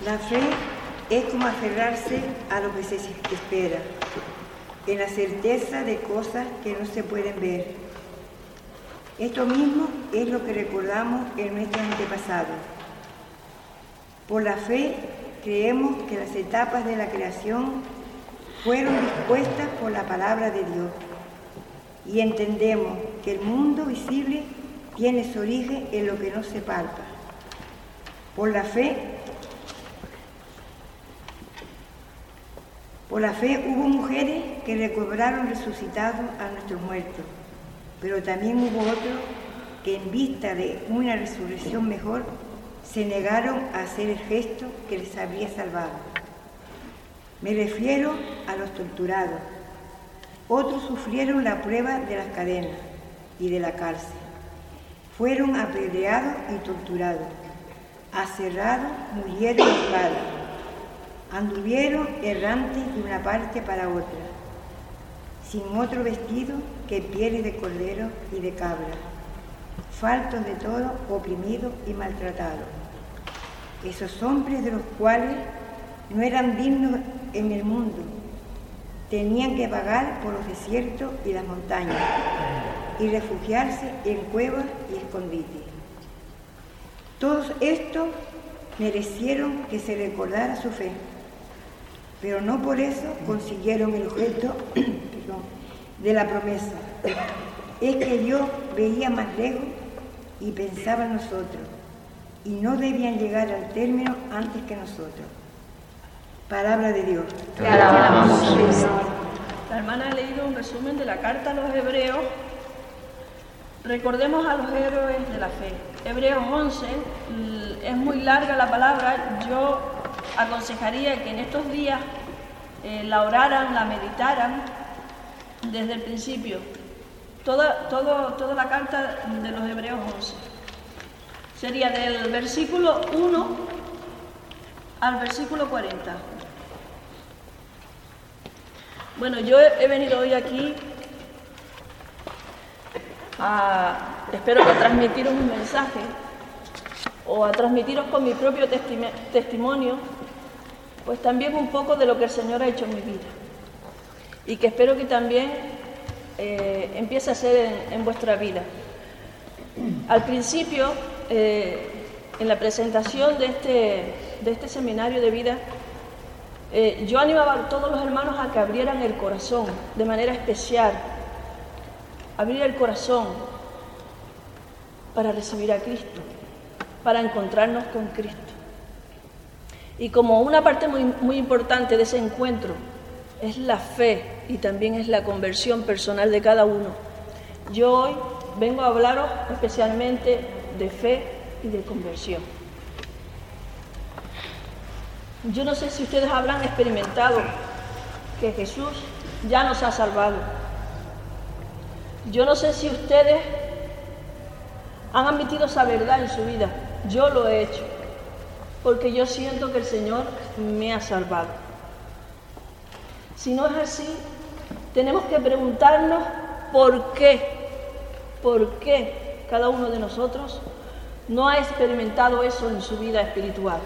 La fe es como aferrarse a lo que se espera, en la certeza de cosas que no se pueden ver. Esto mismo es lo que recordamos en nuestros antepasados. Por la fe creemos que las etapas de la creación fueron dispuestas por la palabra de Dios y entendemos que el mundo visible tiene su origen en lo que no se palpa. Por la fe hubo mujeres que recobraron resucitados a nuestros muertos, pero también hubo otros que en vista de una resurrección mejor se negaron a hacer el gesto que les habría salvado. Me refiero a los torturados. Otros sufrieron la prueba de las cadenas y de la cárcel. Fueron apedreados y torturados. Aserrados, murieron a espada. Anduvieron errantes de una parte para otra, sin otro vestido que pieles de cordero y de cabra, faltos de todo, oprimidos y maltratados. Esos hombres de los cuales no eran dignos en el mundo, tenían que vagar por los desiertos y las montañas y refugiarse en cuevas y escondites. Todos estos merecieron que se recordara su fe, pero no por eso consiguieron el objeto de la promesa. Es que Dios veía más lejos y pensaba en nosotros, y no debían llegar al término antes que nosotros. Palabra de Dios. Te alabamos, Señor. La hermana ha leído un resumen de la carta a los Hebreos. Recordemos a los héroes de la fe. Hebreos 11, es muy larga la palabra. Yo aconsejaría que en estos días la oraran, la meditaran desde el principio. Toda la carta de los Hebreos 11. Sería del versículo 1 al versículo 40. Bueno, yo he venido hoy aquí espero que transmitiros un mensaje o a transmitiros con mi propio testimonio, pues también un poco de lo que el Señor ha hecho en mi vida y que espero que también empiece a ser en vuestra vida. Al principio, en la presentación de este seminario de vida, yo animaba a todos los hermanos a que abrieran el corazón de manera especial, abrir el corazón para recibir a Cristo, para encontrarnos con Cristo. Y como una parte muy importante de ese encuentro es la fe y también es la conversión personal de cada uno, yo hoy vengo a hablaros especialmente de fe y de conversión. Yo no sé si ustedes habrán experimentado que Jesús ya nos ha salvado. Yo no sé si ustedes han admitido esa verdad en su vida. Yo lo he hecho, porque yo siento que el Señor me ha salvado. Si no es así, tenemos que preguntarnos por qué cada uno de nosotros no ha experimentado eso en su vida espiritual.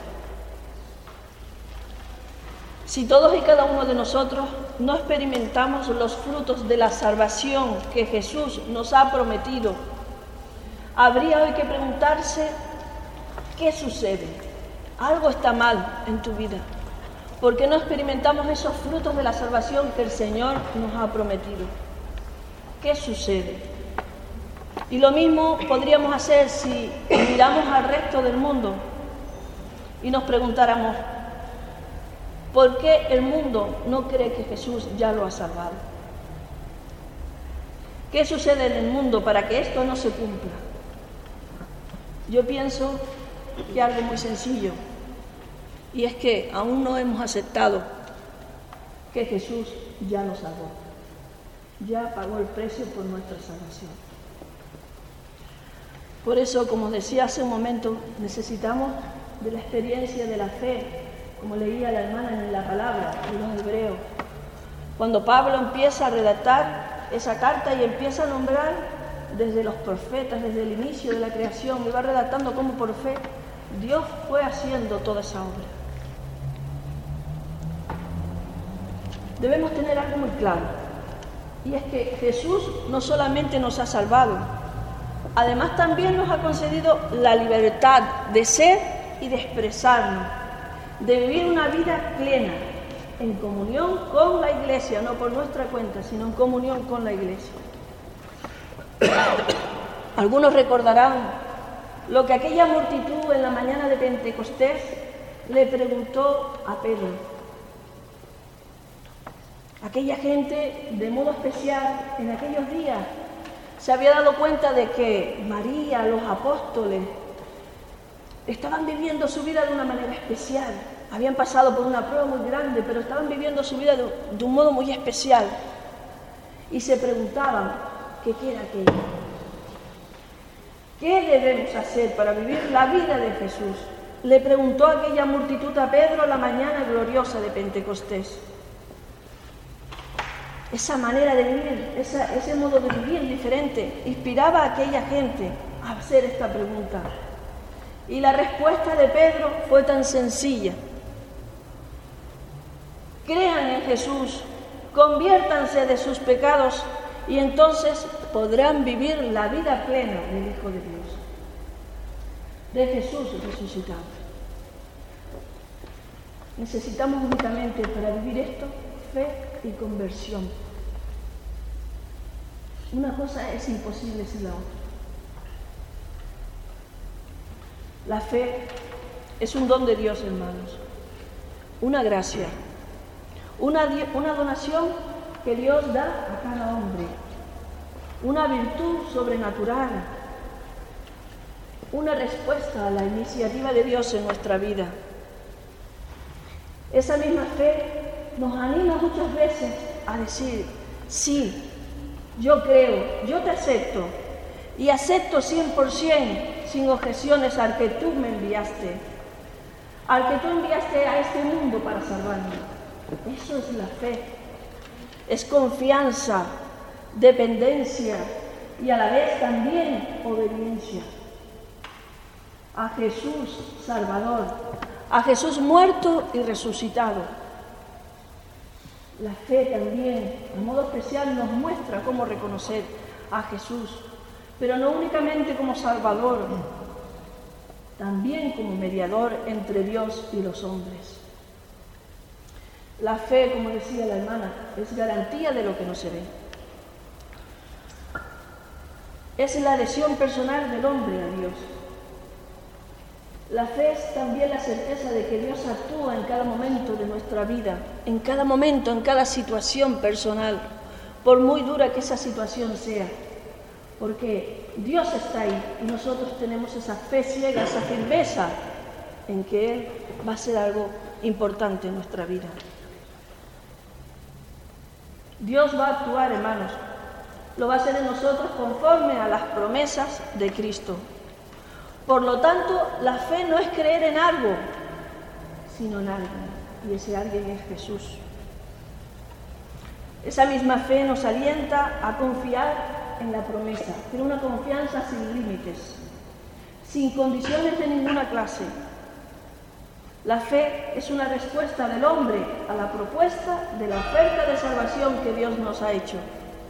Si todos y cada uno de nosotros no experimentamos los frutos de la salvación que Jesús nos ha prometido, habría hoy que preguntarse, ¿qué sucede? Algo está mal en tu vida. ¿Por qué no experimentamos esos frutos de la salvación que el Señor nos ha prometido? ¿Qué sucede? Y lo mismo podríamos hacer si miramos al resto del mundo y nos preguntáramos, ¿por qué el mundo no cree que Jesús ya lo ha salvado? ¿Qué sucede en el mundo para que esto no se cumpla? Yo pienso que algo muy sencillo, y es que aún no hemos aceptado que Jesús ya nos salvó, ya pagó el precio por nuestra salvación. Por eso, como decía hace un momento, necesitamos de la experiencia de la fe, como leía la hermana en la palabra de los Hebreos. Cuando Pablo empieza a redactar esa carta y empieza a nombrar desde los profetas, desde el inicio de la creación, y va redactando cómo por fe Dios fue haciendo toda esa obra. debemos tener algo muy claro, y es que Jesús no solamente nos ha salvado, además también nos ha concedido la libertad de ser y de expresarnos, de vivir una vida plena, en comunión con la Iglesia, no por nuestra cuenta, sino en comunión con la Iglesia. Algunos recordarán lo que aquella multitud en la mañana de Pentecostés le preguntó a Pedro. Aquella gente, de modo especial, en aquellos días, se había dado cuenta de que María, los apóstoles, estaban viviendo su vida de una manera especial. Habían pasado por una prueba muy grande, pero estaban viviendo su vida de un modo muy especial. Y se preguntaban, ¿qué era aquello? ¿Qué debemos hacer para vivir la vida de Jesús? Le preguntó aquella multitud a Pedro la mañana gloriosa de Pentecostés. Esa manera de vivir, ese modo de vivir diferente, inspiraba a aquella gente a hacer esta pregunta. Y la respuesta de Pedro fue tan sencilla. Crean en Jesús, conviértanse de sus pecados y entonces podrán vivir la vida plena del Hijo de Dios, de Jesús resucitado. Necesitamos únicamente para vivir esto fe y conversión. Una cosa es imposible sin la otra. La fe es un don de Dios, hermanos, una gracia, una donación que Dios da a cada hombre, una virtud sobrenatural, una respuesta a la iniciativa de Dios en nuestra vida. Esa misma fe nos anima muchas veces a decir, sí, yo creo, yo te acepto, y acepto 100%, sin objeciones, al que tú me enviaste, al que tú enviaste a este mundo para salvarme. Eso es la fe, es confianza, dependencia y a la vez también obediencia a Jesús Salvador, a Jesús muerto y resucitado. La fe también, de modo especial, nos muestra cómo reconocer a Jesús, pero no únicamente como Salvador, también como mediador entre Dios y los hombres. La fe, como decía la hermana, es garantía de lo que no se ve. Es la adhesión personal del hombre a Dios. La fe es también la certeza de que Dios actúa en cada momento de nuestra vida, en cada momento, en cada situación personal, por muy dura que esa situación sea, porque Dios está ahí y nosotros tenemos esa fe ciega, esa firmeza en que Él va a ser algo importante en nuestra vida. Dios va a actuar, hermanos, lo va a hacer en nosotros conforme a las promesas de Cristo. Por lo tanto, la fe no es creer en algo, sino en alguien, y ese alguien es Jesús. Esa misma fe nos alienta a confiar en la promesa, pero una confianza sin límites, sin condiciones de ninguna clase. La fe es una respuesta del hombre a la propuesta de la oferta de salvación que Dios nos ha hecho.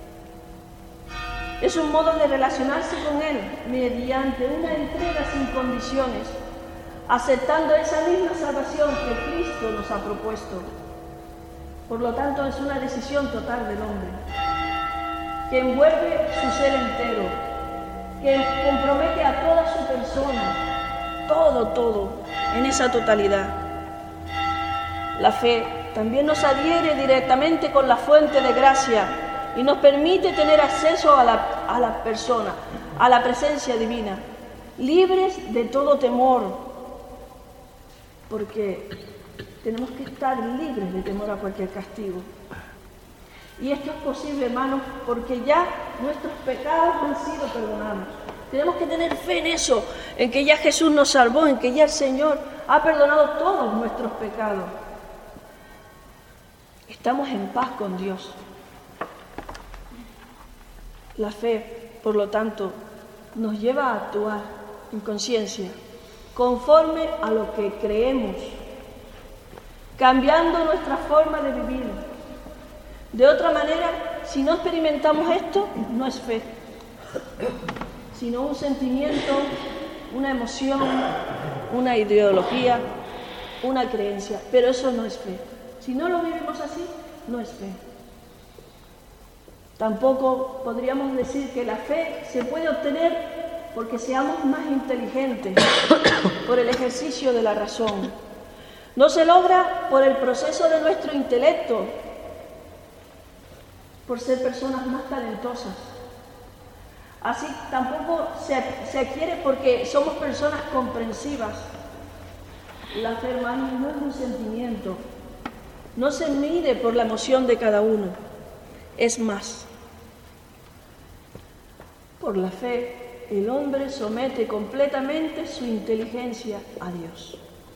Es un modo de relacionarse con Él mediante una entrega sin condiciones, aceptando esa misma salvación que Cristo nos ha propuesto. Por lo tanto, es una decisión total del hombre, que envuelve su ser entero, que compromete a toda su persona, todo, en esa totalidad. La fe también nos adhiere directamente con la fuente de gracia y nos permite tener acceso a la persona, a la presencia divina, libres de todo temor, porque tenemos que estar libres de temor a cualquier castigo. Y esto es posible, hermanos, porque ya nuestros pecados han sido perdonados. Tenemos que tener fe en eso, en que ya Jesús nos salvó, en que ya el Señor ha perdonado todos nuestros pecados. Estamos en paz con Dios. La fe, por lo tanto, nos lleva a actuar en conciencia, conforme a lo que creemos, cambiando nuestra forma de vivir, De otra manera, si no experimentamos esto, no es fe, sino un sentimiento, una emoción, una ideología, una creencia. Pero eso no es fe. Si no lo vivimos así, no es fe. Tampoco podríamos decir que la fe se puede obtener porque seamos más inteligentes por el ejercicio de la razón. No se logra por el proceso de nuestro intelecto, por ser personas más talentosas. Así tampoco se adquiere porque somos personas comprensivas. La fe, hermanos, no es un sentimiento, no se mide por la emoción de cada uno, es más. Por la fe, el hombre somete completamente su inteligencia a Dios.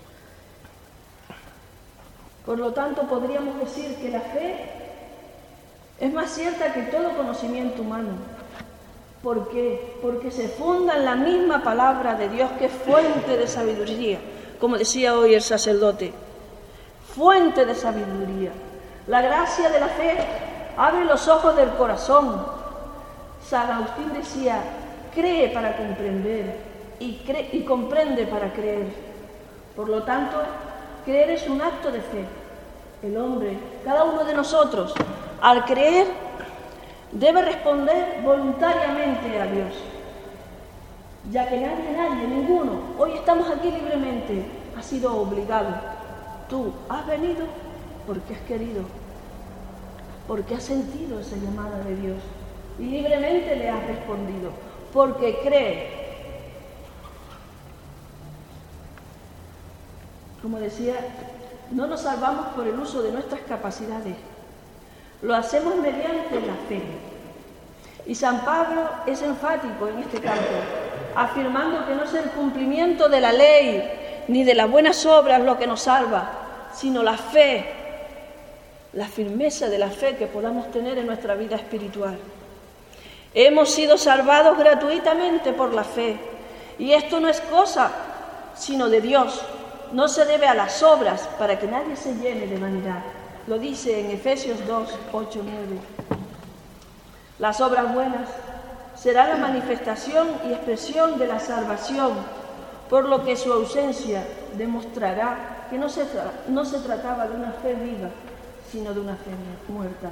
Por lo tanto, podríamos decir que la fe es más cierta que todo conocimiento humano. ¿Por qué? Porque se funda en la misma palabra de Dios, que es fuente de sabiduría, como decía hoy el sacerdote. Fuente de sabiduría. La gracia de la fe abre los ojos del corazón. San Agustín decía, cree para comprender y comprende para creer. Por lo tanto, creer es un acto de fe. El hombre, cada uno de nosotros, al creer, debe responder voluntariamente a Dios, ya que nadie, ninguno, hoy estamos aquí libremente, ha sido obligado. Tú has venido porque has querido, porque has sentido esa llamada de Dios y libremente le has respondido, porque crees. Como decía, no nos salvamos por el uso de nuestras capacidades, lo hacemos mediante la fe. Y San Pablo es enfático en este campo, afirmando que no es el cumplimiento de la ley ni de las buenas obras lo que nos salva, sino la fe, la firmeza de la fe que podamos tener en nuestra vida espiritual. Hemos sido salvados gratuitamente por la fe, y esto no es cosa sino de Dios, no se debe a las obras para que nadie se llene de vanidad. Lo dice en Efesios 2, 8, 9. Las obras buenas serán la manifestación y expresión de la salvación, por lo que su ausencia demostrará que no se trataba de una fe viva, sino de una fe muerta.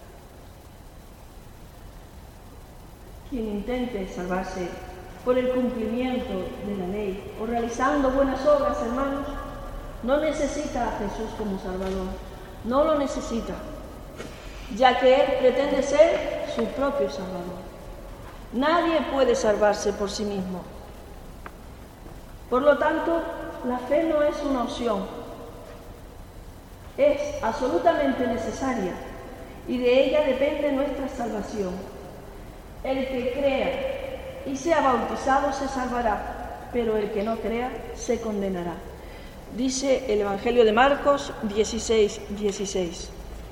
Quien intente salvarse por el cumplimiento de la ley o realizando buenas obras, hermanos, no necesita a Jesús como Salvador. No lo necesita, ya que Él pretende ser su propio Salvador. Nadie puede salvarse por sí mismo. Por lo tanto, la fe no es una opción, es absolutamente necesaria y de ella depende nuestra salvación. El que crea y sea bautizado se salvará, pero el que no crea se condenará. Dice el Evangelio de Marcos 16, 16.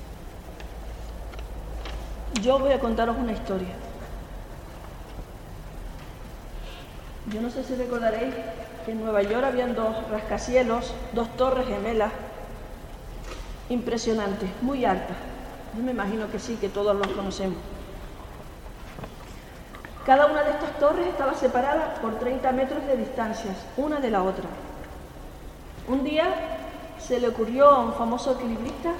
Yo voy a contaros una historia. Yo no sé si recordaréis que en Nueva York habían 2 rascacielos, 2 torres gemelas impresionantes, muy altas. Yo me imagino que sí, que todos los conocemos. Cada una de estas torres estaba separada por 30 metros de distancias, una de la otra. Un día se le ocurrió a un famoso equilibrista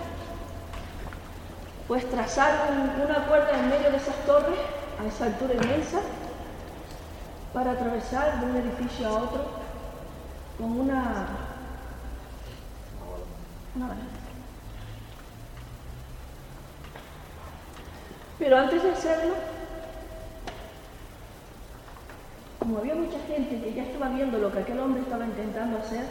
pues trazar una cuerda en medio de esas torres a esa altura inmensa para atravesar de un edificio a otro con una Pero antes de hacerlo, como había mucha gente que ya estaba viendo lo que aquel hombre estaba intentando hacer,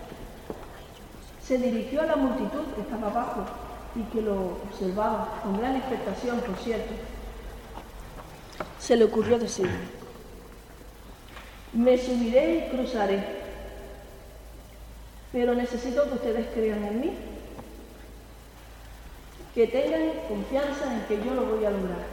se dirigió a la multitud que estaba abajo y que lo observaba con gran expectación, por cierto. Se le ocurrió decir: me subiré y cruzaré, pero necesito que ustedes crean en mí, que tengan confianza en que yo lo voy a lograr.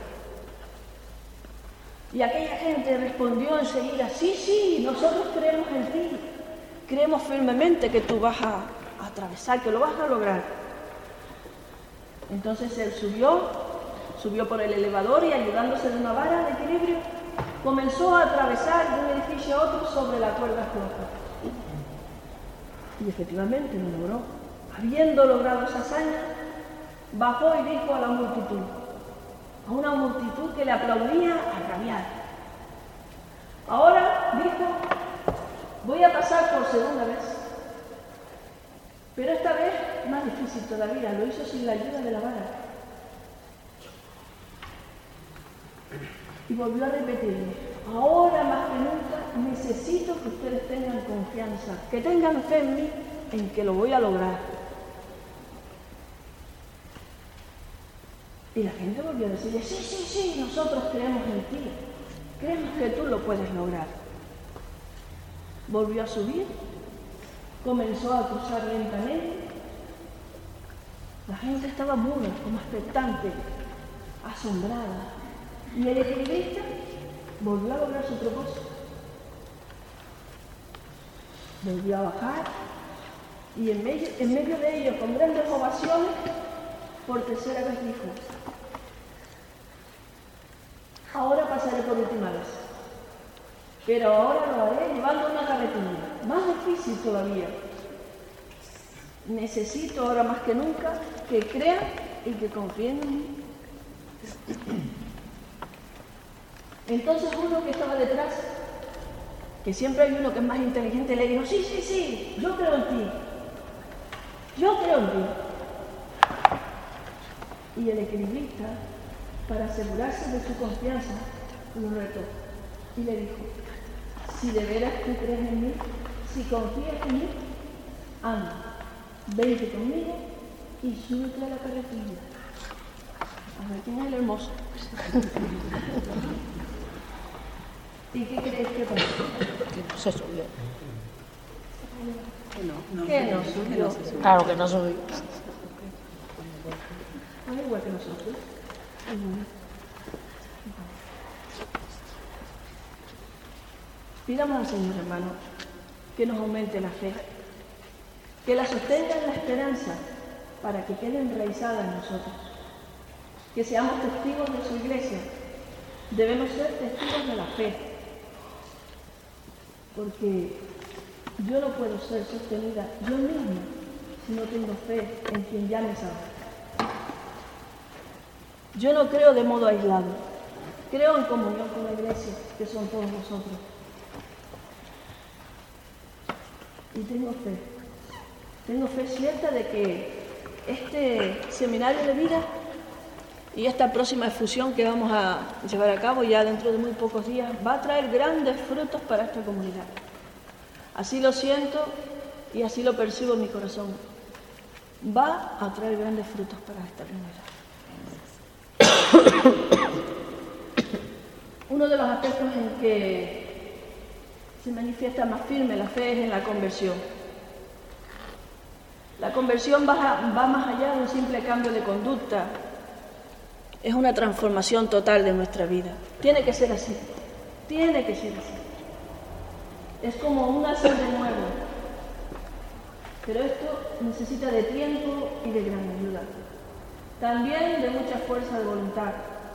Y aquella gente respondió enseguida: sí, nosotros creemos en ti, creemos firmemente que tú vas a atravesar, que lo vas a lograr. Entonces él subió por el elevador y ayudándose de una vara de equilibrio, comenzó a atravesar de un edificio a otro sobre la cuerda floja. Y efectivamente lo logró. Habiendo logrado esa hazaña, bajó y dijo a la multitud, a una multitud que le aplaudía agraviada: ahora, dijo, voy a pasar por segunda vez, pero esta vez más difícil todavía, lo hizo sin la ayuda de la vara. Y volvió a repetirle: ahora más que nunca necesito que ustedes tengan confianza, que tengan fe en mí, en que lo voy a lograr. Y la gente volvió a decirle: sí, nosotros creemos en ti, creemos que tú lo puedes lograr. Volvió a subir, comenzó a cruzar lentamente. La gente estaba muda, como expectante, asombrada. Y el equilibrista volvió a lograr su propósito. Volvió a bajar y en medio de ellos, con grandes ovaciones, por tercera vez dijo: ahora pasaré por última vez, pero ahora lo haré llevando una carretilla, más difícil todavía. Necesito ahora más que nunca que crean y que confíen en mí. Entonces uno que estaba detrás, que siempre hay uno que es más inteligente, le dijo: sí, yo creo en ti. Y el equilibrista, para asegurarse de su confianza, lo retó y le dijo: si de veras tú crees en mí, si confías en mí, anda, vente conmigo y súbete a la carretilla. A ver, ¿quién es el hermoso? ¿Y qué crees que pasó? Que no se subió. ¿Qué no subió? Claro que no subió. Es igual que nosotros. Pidamos al Señor, hermano, que nos aumente la fe, que la sostenga en la esperanza para que quede enraizada en nosotros, que seamos testigos de su iglesia. Debemos ser testigos de la fe, porque yo no puedo ser sostenida yo misma si no tengo fe en quien ya me salva. Yo no creo de modo aislado, creo en comunión con la iglesia, que son todos nosotros. Y tengo fe cierta de que este seminario de vida y esta próxima efusión que vamos a llevar a cabo ya dentro de muy pocos días va a traer grandes frutos para esta comunidad. Así lo siento y así lo percibo en mi corazón. Va a traer grandes frutos para esta comunidad. Uno de los aspectos en que se manifiesta más firme la fe es en la conversión. La conversión va más allá de un simple cambio de conducta. Es una transformación total de nuestra vida. Tiene que ser así. Tiene que ser así. Es como un nacer de nuevo. Pero esto necesita de tiempo y de gran ayuda. También de mucha fuerza de voluntad.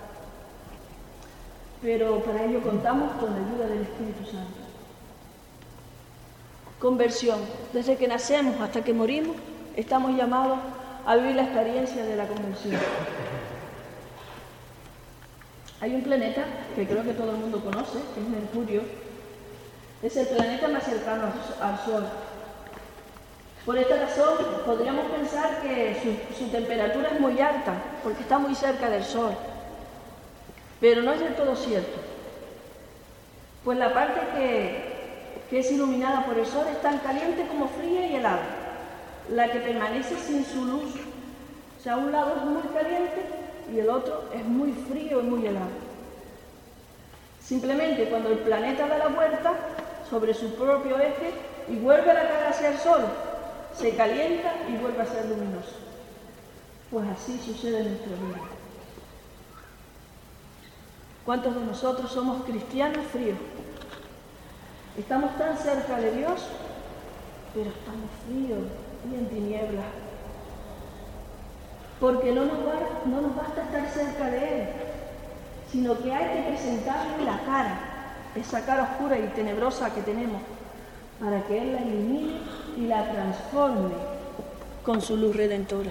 Pero para ello contamos con la ayuda del Espíritu Santo. Conversión. Desde que nacemos hasta que morimos, estamos llamados a vivir la experiencia de la conversión. Hay un planeta que creo que todo el mundo conoce, que es Mercurio. Es el planeta más cercano al Sol. Por esta razón, podríamos pensar que su temperatura es muy alta, porque está muy cerca del Sol. Pero no es del todo cierto. Pues la parte que es iluminada por el Sol es tan caliente como fría y helada. La que permanece sin su luz. O sea, un lado es muy caliente y el otro es muy frío y muy helado. Simplemente cuando el planeta da la vuelta sobre su propio eje y vuelve a la cara hacia el Sol, se calienta y vuelve a ser luminoso. Pues así sucede en nuestra vida. ¿Cuántos de nosotros somos cristianos fríos? Estamos tan cerca de Dios, pero estamos fríos y en tinieblas. porque no nos basta estar cerca de Él, sino que hay que presentarle la cara, esa cara oscura y tenebrosa que tenemos, para que Él la ilumine y la transforme con su luz redentora.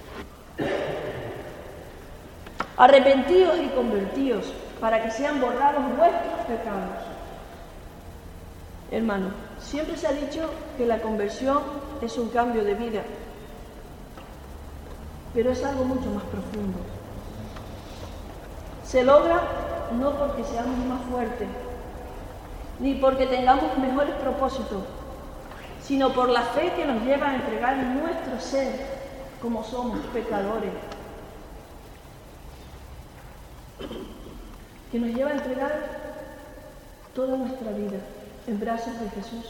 Arrepentíos y convertíos, para que sean borrados vuestros pecados. Hermano, siempre se ha dicho que la conversión es un cambio de vida, pero es algo mucho más profundo. Se logra no porque seamos más fuertes, ni porque tengamos mejores propósitos, sino por la fe que nos lleva a entregar nuestro ser como somos, pecadores, que nos lleva a entregar toda nuestra vida en brazos de Jesús.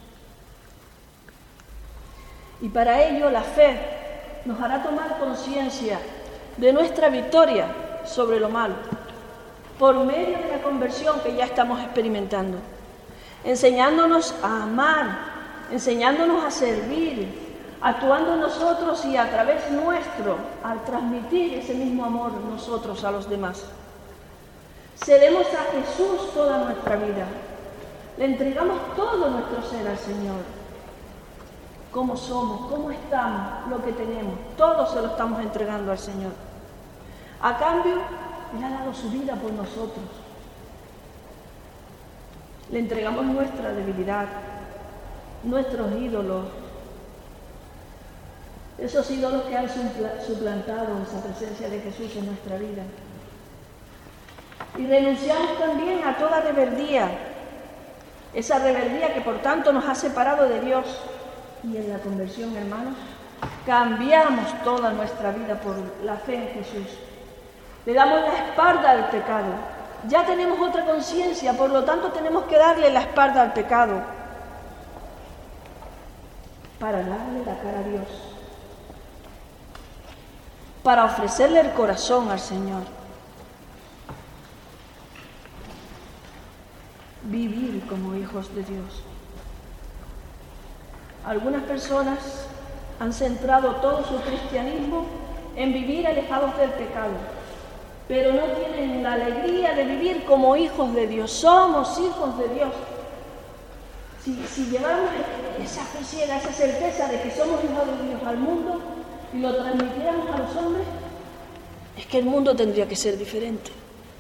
Y para ello la fe nos hará tomar conciencia de nuestra victoria sobre lo malo, por medio de la conversión que ya estamos experimentando, enseñándonos a amar, enseñándonos a servir, actuando en nosotros y a través nuestro, al transmitir ese mismo amor nosotros a los demás. Cedemos a Jesús toda nuestra vida, le entregamos todo nuestro ser al Señor. Cómo somos, cómo estamos, lo que tenemos, todo se lo estamos entregando al Señor. A cambio, Él ha dado su vida por nosotros. Le entregamos nuestra debilidad, nuestros ídolos, esos ídolos que han suplantado esa presencia de Jesús en nuestra vida. Y renunciamos también a toda rebeldía, esa rebeldía que por tanto nos ha separado de Dios. Y en la conversión, hermanos, cambiamos toda nuestra vida por la fe en Jesús. Le damos la espalda al pecado. Ya tenemos otra conciencia, por lo tanto tenemos que darle la espalda al pecado para darle la cara a Dios, para ofrecerle el corazón al Señor. Vivir como hijos de Dios. Algunas personas han centrado todo su cristianismo en vivir alejados del pecado, pero no tienen la alegría de vivir como hijos de Dios. Somos hijos de Dios. Si lleváramos esa fe ciega, esa certeza de que somos hijos de Dios al mundo y lo transmitiéramos a los hombres, es que el mundo tendría que ser diferente.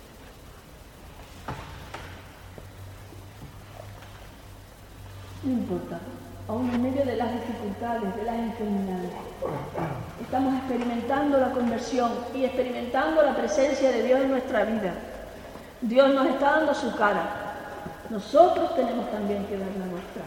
No importa, aún en medio de las dificultades, de las enfermedades, estamos experimentando la conversión y experimentando la presencia de Dios en nuestra vida. Dios nos está dando su cara. Nosotros tenemos también que dar la nuestra.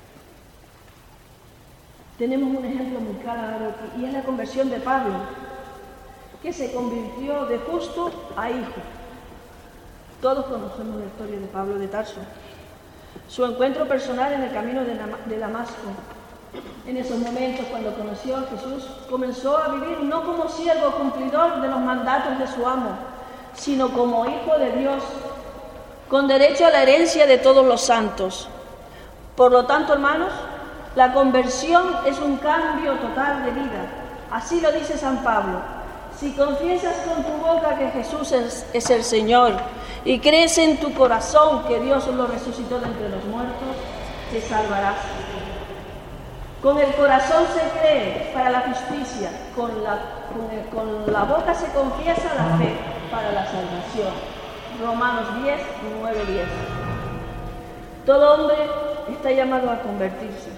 Tenemos un ejemplo muy claro y es la conversión de Pablo, que se convirtió de justo a hijo. Todos conocemos la historia de Pablo de Tarso. Su encuentro personal en el camino de Damasco. En esos momentos, cuando conoció a Jesús, comenzó a vivir no como siervo cumplidor de los mandatos de su amo, sino como hijo de Dios, con derecho a la herencia de todos los santos. Por lo tanto, hermanos, la conversión es un cambio total de vida. Así lo dice San Pablo. Si confiesas con tu boca que Jesús es el Señor y crees en tu corazón que Dios lo resucitó de entre los muertos, te salvarás. Con el corazón se cree para la justicia, con la boca se confiesa la fe para la salvación. Romanos 10, 9, 10. Todo hombre está llamado a convertirse.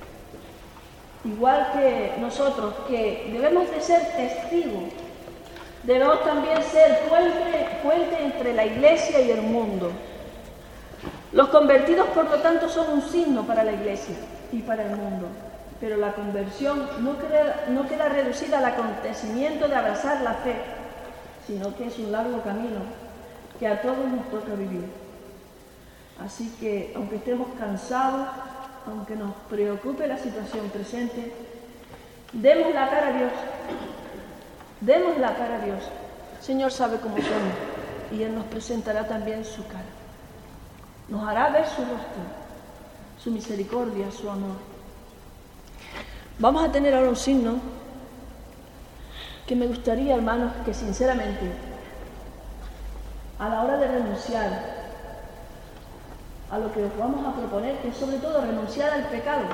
Igual que nosotros, que debemos de ser testigos, debemos también ser puente entre la Iglesia y el mundo. Los convertidos, por lo tanto, son un signo para la Iglesia y para el mundo. Pero la conversión no queda reducida al acontecimiento de abrazar la fe, sino que es un largo camino que a todos nos toca vivir. Así que, aunque estemos cansados, aunque nos preocupe la situación presente, demos la cara a Dios. Demos la cara a Dios. El Señor sabe cómo somos y Él nos presentará también su cara. Nos hará ver su rostro, su misericordia, su amor. Vamos a tener ahora un signo que me gustaría, hermanos, que sinceramente, a la hora de renunciar a lo que os vamos a proponer, que es sobre todo renunciar al pecado,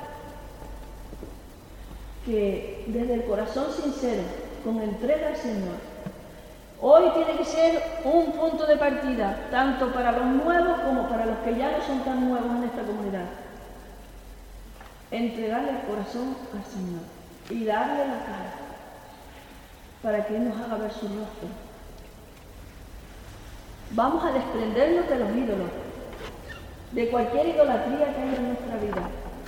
que desde el corazón sincero, con entrega al Señor, hoy tiene que ser un punto de partida, tanto para los nuevos como para los que ya no son tan nuevos en esta comunidad. Entregarle el corazón al Señor y darle la cara para que Él nos haga ver su rostro. Vamos a desprendernos de los ídolos, de cualquier idolatría que haya en nuestra vida.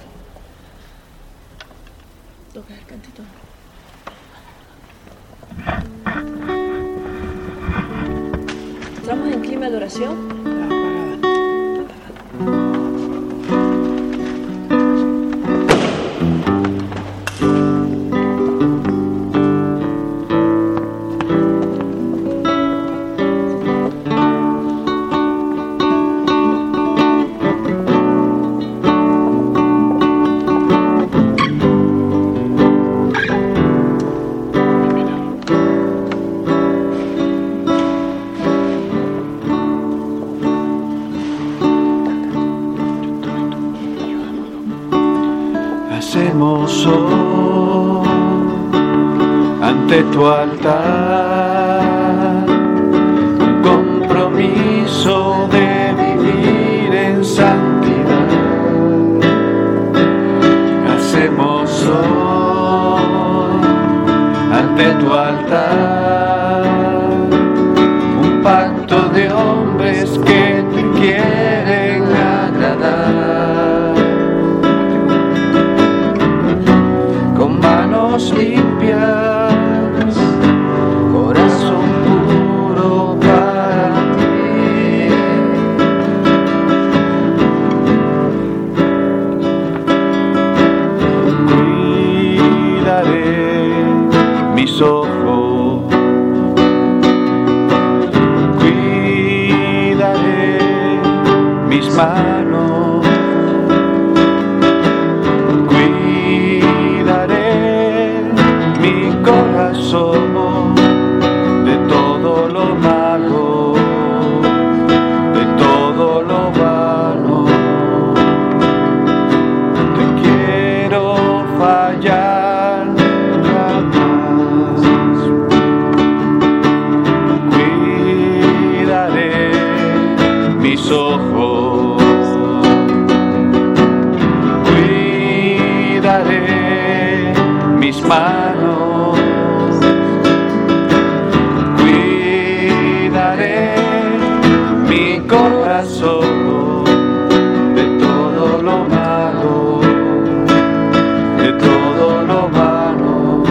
Toca el cantito. Estamos en clima de oración. Hacemos hoy ante tu altar un compromiso de vivir en santidad. Hacemos hoy ante tu altar un pacto de hombres que te quieren agradar. Manos limpias, corazón puro para ti. Cuidaré mis ojos, cuidaré mis manos. De todo lo malo, de todo lo vano, te quiero fallar jamás. Cuidaré mis ojos, cuidaré mis manos. Mi corazón de todo lo malo, de todo lo vano,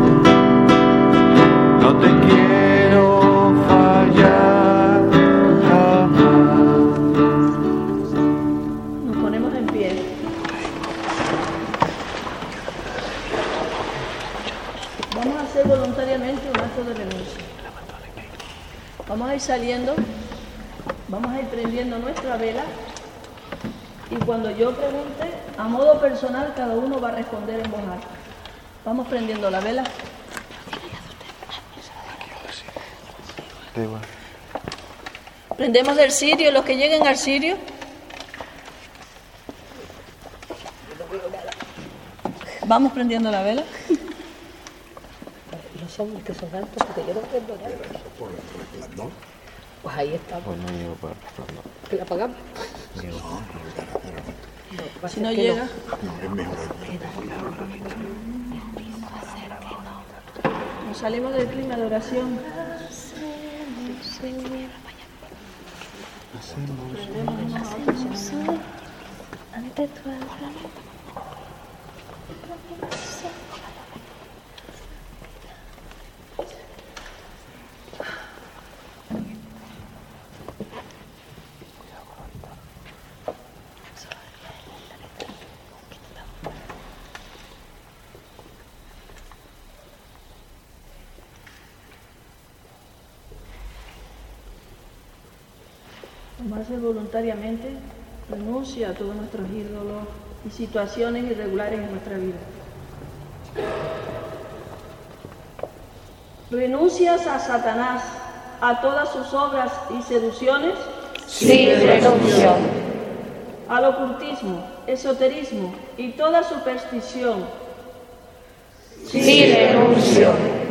no te quiero fallar jamás. Nos ponemos en pie. Vamos a hacer voluntariamente un acto de renuncia. Vamos a ir saliendo, vamos a ir prendiendo nuestra vela y cuando yo pregunte, a modo personal, cada uno va a responder en voz alta. Vamos prendiendo la vela. Prendemos del cirio, los que lleguen al cirio. Vamos prendiendo la vela. Los hombres que son altos, porque yo no prendo nada. Pues ahí está. Pues no llego para el resplandor. ¿Que la apagamos? No, si no llega. Nos salimos del clima de oración. Ante tu altar. Vamos a hacer voluntariamente renuncia a todos nuestros ídolos y situaciones irregulares en nuestra vida. ¿Renuncias a Satanás, a todas sus obras y seducciones? Sí, renuncio. Al ocultismo, esoterismo y toda superstición. Sí, renuncio.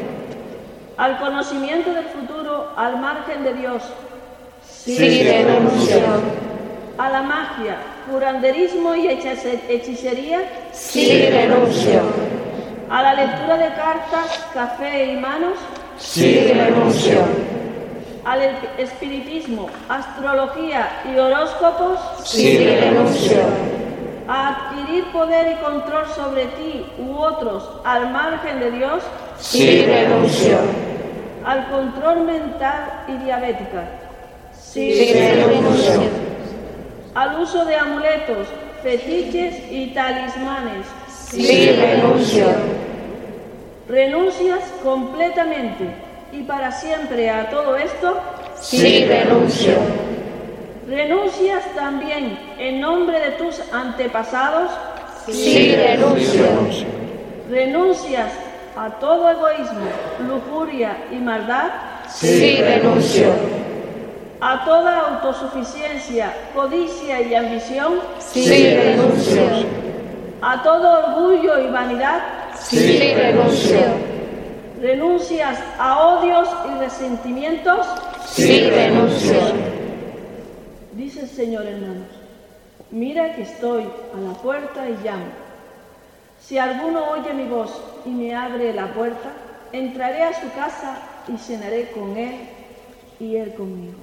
Al conocimiento del futuro al margen de Dios. Sí, renuncio. A la magia, curanderismo y hechicería. Sí, renuncio. A la lectura de cartas, café y manos. Sí, renuncio. Al espiritismo, astrología y horóscopos. Sí, renuncio. A adquirir poder y control sobre ti u otros al margen de Dios. Sí, renuncio. Al control mental y diabética. Sí, renuncio. Al uso de amuletos, fetiches y talismanes. Sí, renuncio. ¿Renuncias completamente y para siempre a todo esto? Sí, renuncio. ¿Renuncias también en nombre de tus antepasados? Sí, renuncio. ¿Renuncias a todo egoísmo, lujuria y maldad? Sí, renuncio. ¿A toda autosuficiencia, codicia y ambición? Sí, renuncio. ¿A todo orgullo y vanidad? Sí, renuncio. ¿Renuncias a odios y resentimientos? Sí, renuncio. Dice el Señor, hermanos, mira que estoy a la puerta y llamo. Si alguno oye mi voz y me abre la puerta, entraré a su casa y cenaré con él y él conmigo.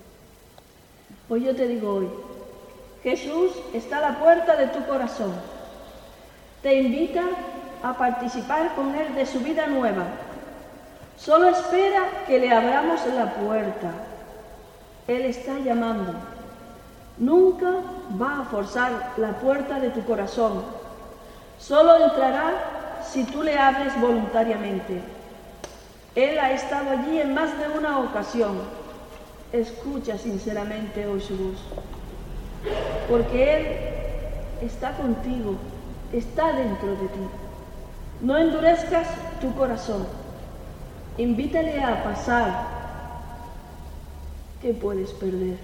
Pues yo te digo hoy, Jesús está a la puerta de tu corazón. Te invita a participar con él de su vida nueva. Solo espera que le abramos la puerta. Él está llamando. Nunca va a forzar la puerta de tu corazón. Solo entrará si tú le abres voluntariamente. Él ha estado allí en más de una ocasión. Escucha sinceramente hoy su voz. Porque Él está contigo, está dentro de ti. No endurezcas tu corazón. Invítale a pasar. ¿Qué puedes perder?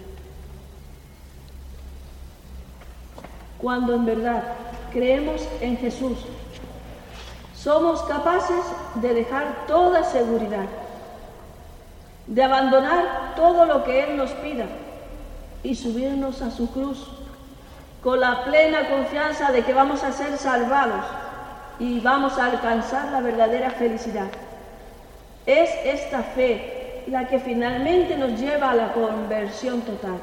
Cuando en verdad creemos en Jesús, somos capaces de dejar toda seguridad, de abandonar todo lo que Él nos pida y subirnos a su cruz con la plena confianza de que vamos a ser salvados y vamos a alcanzar la verdadera felicidad. Es esta fe la que finalmente nos lleva a la conversión total.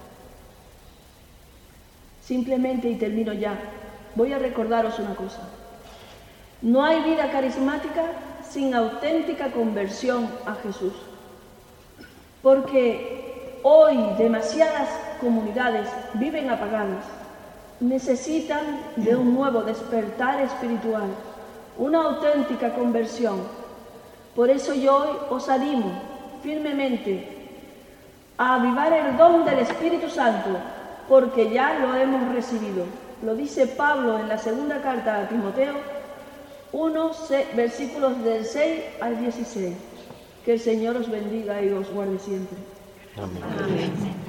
Simplemente, y termino ya, voy a recordaros una cosa. No hay vida carismática sin auténtica conversión a Jesús. Porque hoy demasiadas comunidades viven apagadas, necesitan de un nuevo despertar espiritual, una auténtica conversión. Por eso yo hoy os animo firmemente a avivar el don del Espíritu Santo, porque ya lo hemos recibido. Lo dice Pablo en la segunda carta a Timoteo 1, versículos del 6 al 16. Que el Señor os bendiga y os guarde siempre. Amén. Amén.